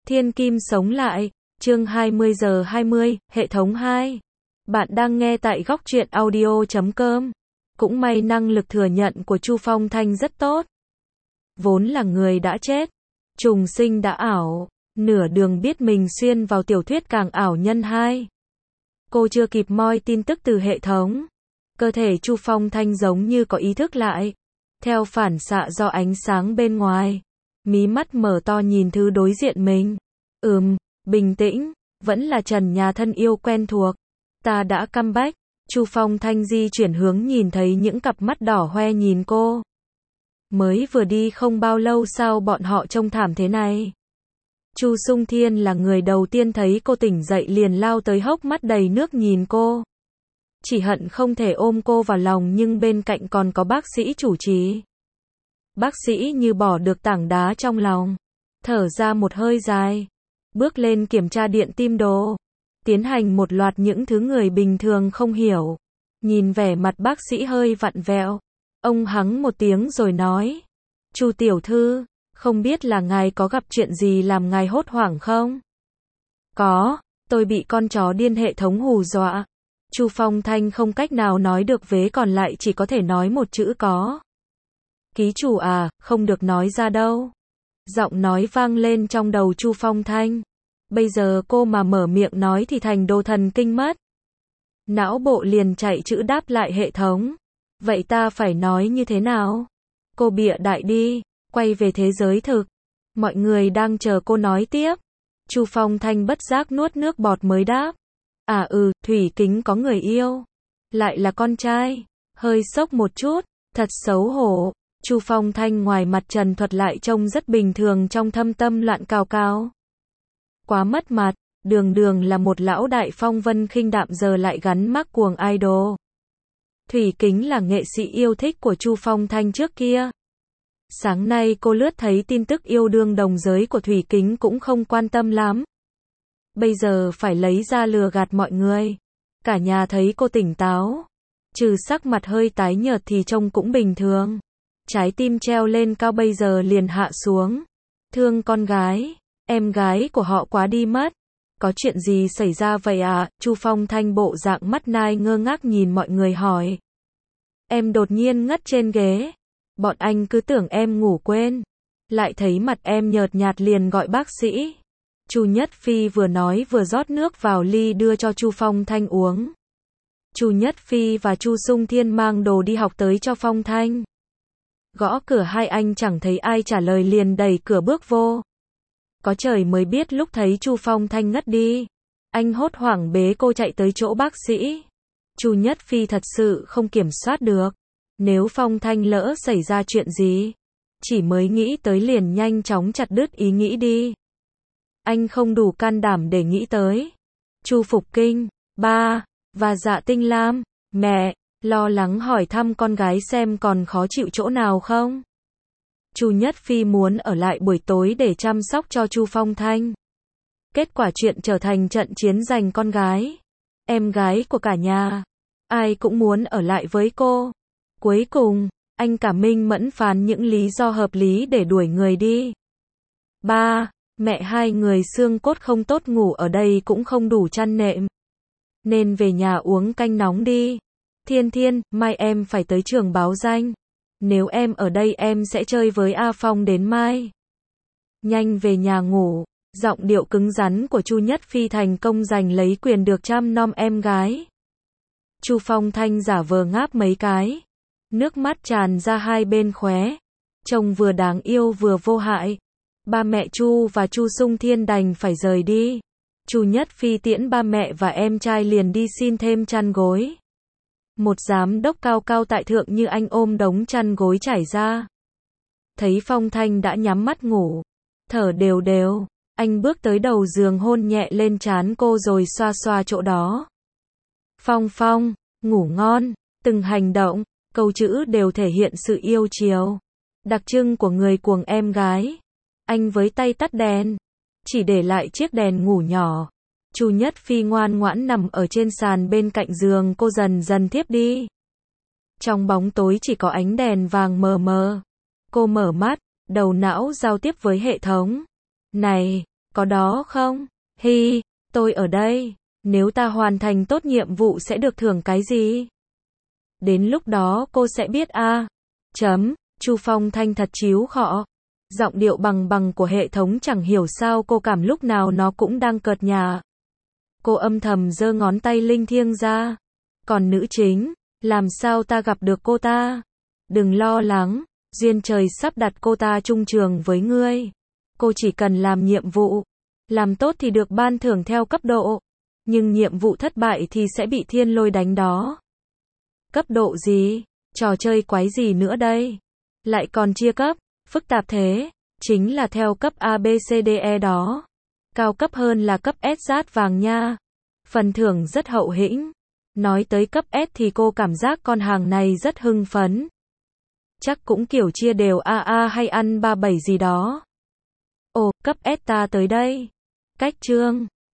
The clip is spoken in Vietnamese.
Thiên Kim sống lại, chương 20 giờ 20, hệ thống 2. Bạn đang nghe tại góc truyện audio.com. Cũng may năng lực thừa nhận của Chu Phong Thanh rất tốt. Vốn là người đã chết, trùng sinh đã ảo, nửa đường biết mình xuyên vào tiểu thuyết càng ảo nhân 2. Cô chưa kịp moi tin tức từ hệ thống. Cơ thể Chu Phong Thanh giống như có ý thức lại. Theo phản xạ do ánh sáng bên ngoài. Mí mắt mở to nhìn thứ đối diện mình. Bình tĩnh, vẫn là trần nhà thân yêu quen thuộc. Ta đã comeback. Chu Phong Thanh di chuyển hướng nhìn thấy những cặp mắt đỏ hoe nhìn cô. Mới vừa đi không bao lâu sao bọn họ trông thảm thế này. Chu Sung Thiên là người đầu tiên thấy cô tỉnh dậy liền lao tới hốc mắt đầy nước nhìn cô. Chỉ hận không thể ôm cô vào lòng nhưng bên cạnh còn có bác sĩ chủ trì. Bác sĩ như bỏ được tảng đá trong lòng. Thở ra một hơi dài. Bước lên kiểm tra điện tim đồ. Tiến hành một loạt những thứ người bình thường không hiểu. Nhìn vẻ mặt bác sĩ hơi vặn vẹo. Ông hắng một tiếng rồi nói. Chu tiểu thư, không biết là ngài có gặp chuyện gì làm ngài hốt hoảng không? Có, tôi bị con chó điên hệ thống hù dọa. Chu Phong Thanh không cách nào nói được vế còn lại chỉ có thể nói một chữ có. Ký chủ à, không được nói ra đâu. Giọng nói vang lên trong đầu Chu Phong Thanh. Bây giờ cô mà mở miệng nói thì thành đồ thần kinh mất. Não bộ liền chạy chữ đáp lại hệ thống. Vậy ta phải nói như thế nào? Cô bịa đại đi, quay về thế giới thực. Mọi người đang chờ cô nói tiếp. Chu Phong Thanh bất giác nuốt nước bọt mới đáp. Thủy Kính có người yêu. Lại là con trai. Hơi sốc một chút, thật xấu hổ. Chu Phong Thanh ngoài mặt trần thuật lại trông rất bình thường trong thâm tâm loạn cào cào. Quá mất mặt, đường là một lão đại phong vân khinh đạm giờ lại gắn mác cuồng idol. Thủy Kính là nghệ sĩ yêu thích của Chu Phong Thanh trước kia. Sáng nay cô lướt thấy tin tức yêu đương đồng giới của Thủy Kính cũng không quan tâm lắm. Bây giờ phải lấy ra lừa gạt mọi người. Cả nhà thấy cô tỉnh táo. Trừ sắc mặt hơi tái nhợt thì trông cũng bình thường. Trái tim treo lên cao bây giờ liền hạ xuống. Thương con gái, em gái của họ quá đi mất. Có chuyện gì xảy ra vậy à? Chu Phong Thanh bộ dạng mắt nai ngơ ngác nhìn mọi người hỏi. Em đột nhiên ngất trên ghế. Bọn anh cứ tưởng em ngủ quên. Lại thấy mặt em nhợt nhạt liền gọi bác sĩ. Chu Nhất Phi vừa nói vừa rót nước vào ly đưa cho Chu Phong Thanh uống. Chu Nhất Phi và Chu Sung Thiên mang đồ đi học tới cho Phong Thanh. Gõ cửa hai anh chẳng thấy ai trả lời liền đẩy cửa bước vô. Có trời mới biết lúc thấy Chu Phong Thanh ngất đi. Anh hốt hoảng bế cô chạy tới chỗ bác sĩ. Chu Nhất Phi thật sự không kiểm soát được. Nếu Phong Thanh lỡ xảy ra chuyện gì. Chỉ mới nghĩ tới liền nhanh chóng chặt đứt ý nghĩ đi. Anh không đủ can đảm để nghĩ tới. Chu Phục Kinh, ba, và Dạ Tinh Lam, mẹ, lo lắng hỏi thăm con gái xem còn khó chịu chỗ nào không. Chu Nhất Phi muốn ở lại buổi tối để chăm sóc cho Chu Phong Thanh. Kết quả chuyện trở thành trận chiến giành con gái. Em gái của cả nhà. Ai cũng muốn ở lại với cô. Cuối cùng, anh cả minh mẫn phán những lý do hợp lý để đuổi người đi. Ba, mẹ hai người xương cốt không tốt ngủ ở đây cũng không đủ chăn nệm. Nên về nhà uống canh nóng đi. Thiên, mai em phải tới trường báo danh. Nếu em ở đây em sẽ chơi với A Phong đến mai. Nhanh về nhà ngủ. Giọng điệu cứng rắn của Chu Nhất Phi thành công giành lấy quyền được chăm nom em gái. Chu Phong Thanh giả vờ ngáp mấy cái. Nước mắt tràn ra hai bên khóe. Trông vừa đáng yêu vừa vô hại. Ba mẹ Chu và Chu Sung Thiên đành phải rời đi. Chu Nhất Phi tiễn ba mẹ và em trai liền đi xin thêm chăn gối. Một giám đốc cao cao tại thượng như anh ôm đống chăn gối trải ra. Thấy Phong Thanh đã nhắm mắt ngủ. Thở đều, anh bước tới đầu giường hôn nhẹ lên trán cô rồi xoa xoa chỗ đó. Phong, ngủ ngon. Từng hành động, câu chữ đều thể hiện sự yêu chiều. Đặc trưng của người cuồng em gái. Anh với tay tắt đèn. Chỉ để lại chiếc đèn ngủ nhỏ. Chu Nhất Phi ngoan ngoãn nằm ở trên sàn bên cạnh giường cô dần dần thiếp đi. Trong bóng tối chỉ có ánh đèn vàng mờ mờ. Cô mở mắt, đầu não giao tiếp với hệ thống. Này, Có đó không? Hi, tôi ở đây. Nếu ta hoàn thành tốt nhiệm vụ sẽ được thưởng cái gì? Đến lúc đó cô sẽ biết a. Chu Phong Thanh thật chíu khọ. Giọng điệu bằng bằng của hệ thống chẳng hiểu sao cô cảm lúc nào nó cũng đang cợt nhả. Cô âm thầm giơ ngón tay linh thiêng ra. Còn nữ chính, làm sao ta gặp được cô ta? Đừng lo lắng, duyên trời sắp đặt cô ta chung trường với ngươi. Cô chỉ cần làm nhiệm vụ, làm tốt thì được ban thưởng theo cấp độ, nhưng nhiệm vụ thất bại thì sẽ bị thiên lôi đánh đó. Cấp độ gì? Trò chơi quái gì nữa đây? Lại còn chia cấp, phức tạp thế, chính là theo cấp A B C D E đó. Cao cấp hơn là cấp S rát vàng nha. Phần thưởng rất hậu hĩnh. Nói tới cấp S thì cô cảm giác con hàng này rất hưng phấn. Chắc cũng kiểu chia đều AA hay ăn 37 gì đó. Ồ, cấp S ta tới đây. Cách chương